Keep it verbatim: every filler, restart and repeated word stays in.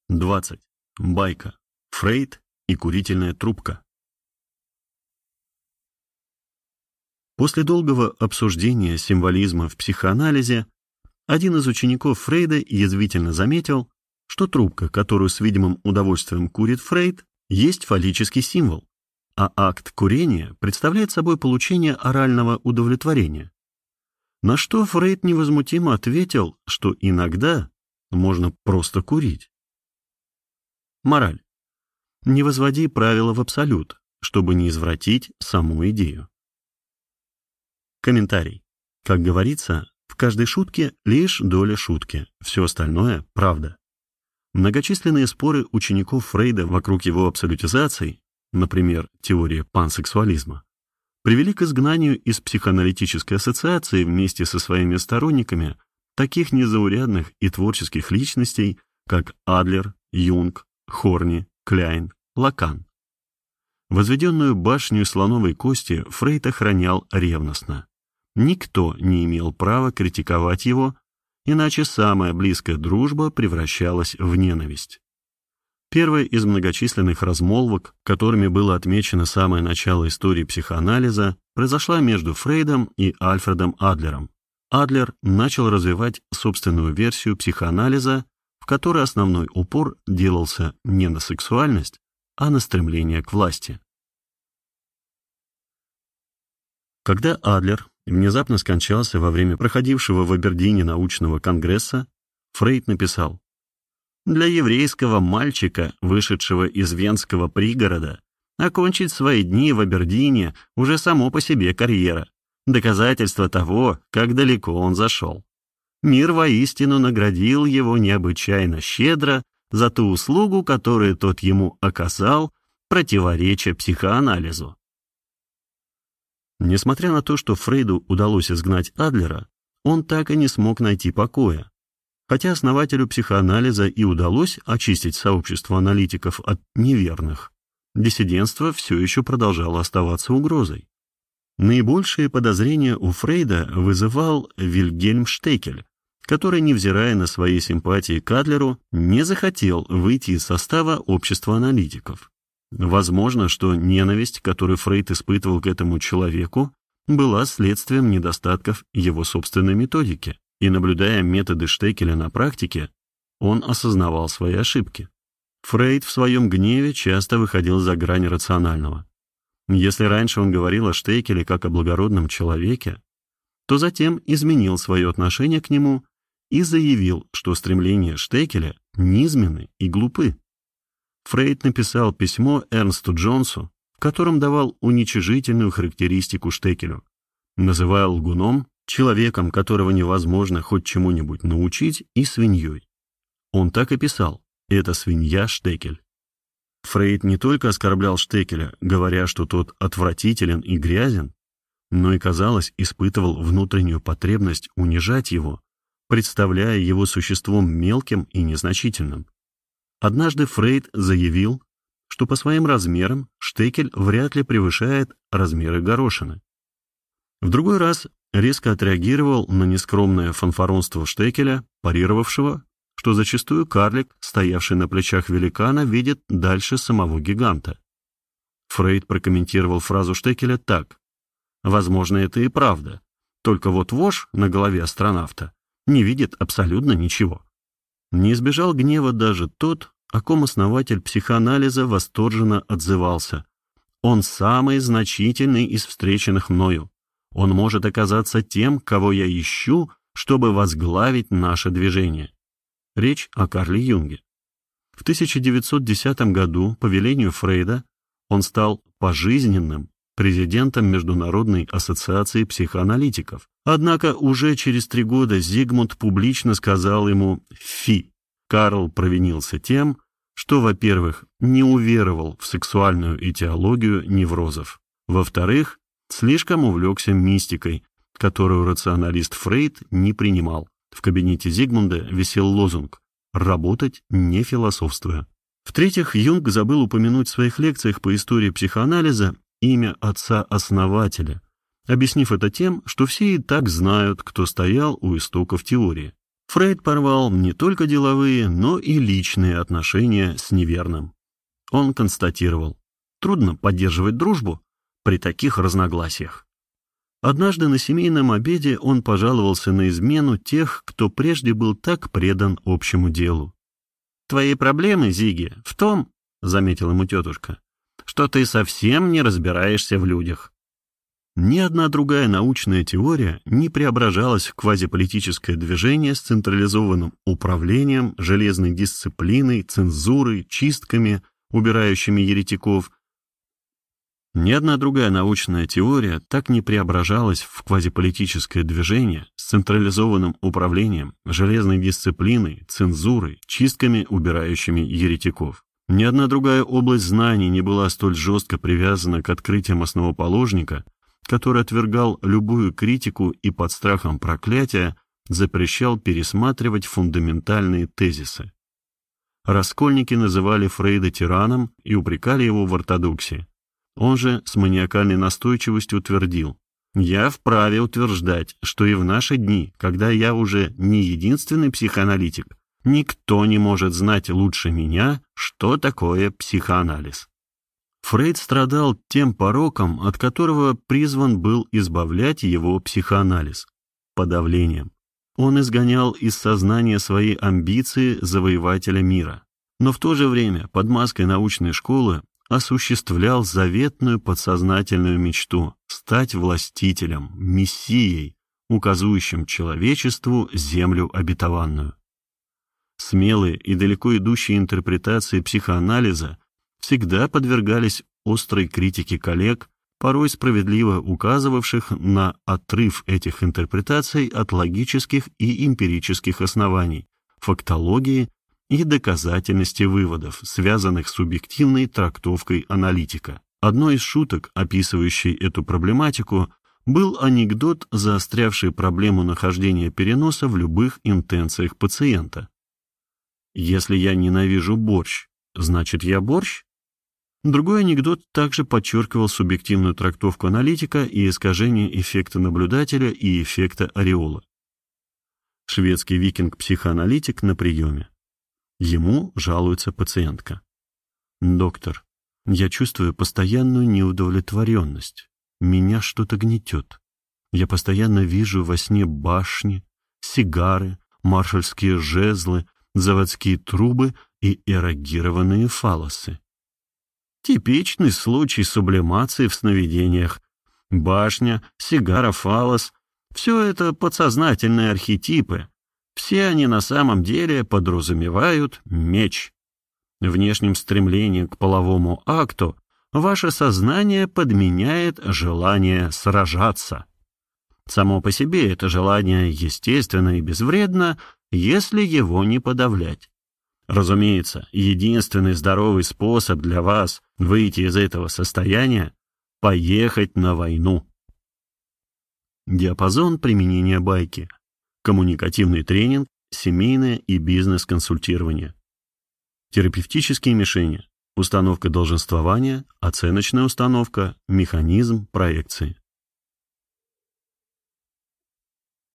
двадцать. Байка. Фрейд и курительная трубка. После долгого обсуждения символизма в психоанализе один из учеников Фрейда язвительно заметил, что трубка, которую с видимым удовольствием курит Фрейд, есть фаллический символ, а акт курения представляет собой получение орального удовлетворения. На что Фрейд невозмутимо ответил, что иногда можно просто курить. Мораль. Не возводи правила в абсолют, чтобы не извратить саму идею. Комментарий. Как говорится, в каждой шутке лишь доля шутки, все остальное – правда. Многочисленные споры учеников Фрейда вокруг его абсолютизаций, например, теория пансексуализма, привели к изгнанию из психоаналитической ассоциации вместе со своими сторонниками таких незаурядных и творческих личностей, как Адлер, Юнг, Хорни, Кляйн, Лакан. Возведенную башню слоновой кости Фрейд охранял ревностно. Никто не имел права критиковать его, иначе самая близкая дружба превращалась в ненависть. Первая из многочисленных размолвок, которыми было отмечено самое начало истории психоанализа, произошла между Фрейдом и Альфредом Адлером. Адлер начал развивать собственную версию психоанализа, в которой основной упор делался не на сексуальность, а на стремление к власти. Когда Адлер внезапно скончался во время проходившего в Абердине научного конгресса, Фрейд написал: «Для еврейского мальчика, вышедшего из венского пригорода, окончить свои дни в Абердине уже само по себе карьера, доказательство того, как далеко он зашел. Мир воистину наградил его необычайно щедро за ту услугу, которую тот ему оказал, противореча психоанализу». Несмотря на то, что Фрейду удалось изгнать Адлера, он так и не смог найти покоя. Хотя основателю психоанализа и удалось очистить сообщество аналитиков от неверных, диссидентство все еще продолжало оставаться угрозой. Наибольшие подозрения у Фрейда вызывал Вильгельм Штекель, который, невзирая на свои симпатии к Адлеру, не захотел выйти из состава общества аналитиков. Возможно, что ненависть, которую Фрейд испытывал к этому человеку, была следствием недостатков его собственной методики, и, наблюдая методы Штекеля на практике, он осознавал свои ошибки. Фрейд в своем гневе часто выходил за грань рационального. Если раньше он говорил о Штекеле как о благородном человеке, то затем изменил свое отношение к нему и заявил, что стремления Штекеля низменны и глупы. Фрейд написал письмо Эрнсту Джонсу, в котором давал уничижительную характеристику Штекелю, называя лгуном, человеком, которого невозможно хоть чему-нибудь научить, и свиньей. Он так и писал: «Это свинья Штекель». Фрейд не только оскорблял Штекеля, говоря, что тот отвратителен и грязен, но и, казалось, испытывал внутреннюю потребность унижать его, представляя его существом мелким и незначительным. Однажды Фрейд заявил, что по своим размерам Штекель вряд ли превышает размеры горошины. В другой раз резко отреагировал на нескромное фанфаронство Штекеля, парировавшего, что зачастую карлик, стоявший на плечах великана, видит дальше самого гиганта. Фрейд прокомментировал фразу Штекеля так: «Возможно, это и правда, только вот вошь на голове астронавта не видит абсолютно ничего». Не избежал гнева даже тот, о ком основатель психоанализа восторженно отзывался: «Он самый значительный из встреченных мною. Он может оказаться тем, кого я ищу, чтобы возглавить наше движение». Речь о Карле Юнге. В тысяча девятьсот десятом году по велению Фрейда он стал пожизненным президентом Международной ассоциации психоаналитиков. Однако уже через три года Зигмунд публично сказал ему «фи». Карл провинился тем, что, во-первых, не уверовал в сексуальную этиологию неврозов, во-вторых, слишком увлекся мистикой, которую рационалист Фрейд не принимал. В кабинете Зигмунда висел лозунг «Работать не философствуя». В-третьих, Юнг забыл упомянуть в своих лекциях по истории психоанализа имя отца-основателя, объяснив это тем, что все и так знают, кто стоял у истоков теории. Фрейд порвал не только деловые, но и личные отношения с неверным. Он констатировал: трудно поддерживать дружбу при таких разногласиях. Однажды на семейном обеде он пожаловался на измену тех, кто прежде был так предан общему делу. «Твои проблемы, Зиги, в том, — заметила ему тетушка, — что ты совсем не разбираешься в людях». Ни одна другая научная теория не преображалась в квазиполитическое движение с централизованным управлением, железной дисциплиной, цензурой, чистками, убирающими еретиков. Ни одна другая научная теория так не преображалась в квазиполитическое движение с централизованным управлением, железной дисциплиной, цензурой, чистками, убирающими еретиков. Ни одна другая область знаний не была столь жестко привязана к открытиям основоположника, который отвергал любую критику и под страхом проклятия запрещал пересматривать фундаментальные тезисы. Раскольники называли Фрейда тираном и упрекали его в ортодоксии. Он же с маниакальной настойчивостью утвердил: «Я вправе утверждать, что и в наши дни, когда я уже не единственный психоаналитик, никто не может знать лучше меня, что такое психоанализ». Фрейд страдал тем пороком, от которого призван был избавлять его психоанализ – подавлением. Он изгонял из сознания свои амбиции завоевателя мира, но в то же время под маской научной школы осуществлял заветную подсознательную мечту стать властителем, мессией, указующим человечеству землю обетованную. Смелые и далеко идущие интерпретации психоанализа всегда подвергались острой критике коллег, порой справедливо указывавших на отрыв этих интерпретаций от логических и эмпирических оснований, фактологии и доказательности выводов, связанных с субъективной трактовкой аналитика. Одной из шуток, описывающей эту проблематику, был анекдот, заострявший проблему нахождения переноса в любых интенциях пациента. «Если я ненавижу борщ, значит, я борщ?» Другой анекдот также подчеркивал субъективную трактовку аналитика и искажение эффекта наблюдателя и эффекта ореола. Шведский викинг-психоаналитик на приеме. Ему жалуется пациентка. «Доктор, я чувствую постоянную неудовлетворенность. Меня что-то гнетет. Я постоянно вижу во сне башни, сигары, маршальские жезлы, заводские трубы и эрогированные фаллосы». Типичный случай сублимации в сновидениях. Башня, сигара, фаллос — все это подсознательные архетипы. Все они на самом деле подразумевают меч. Внешним стремлением к половому акту ваше сознание подменяет желание сражаться. Само по себе это желание естественно и безвредно, если его не подавлять. Разумеется, единственный здоровый способ для вас выйти из этого состояния — поехать на войну. Диапазон применения байки. Коммуникативный тренинг, семейное и бизнес-консультирование. Терапевтические мишени. Установка долженствования, оценочная установка, механизм проекции.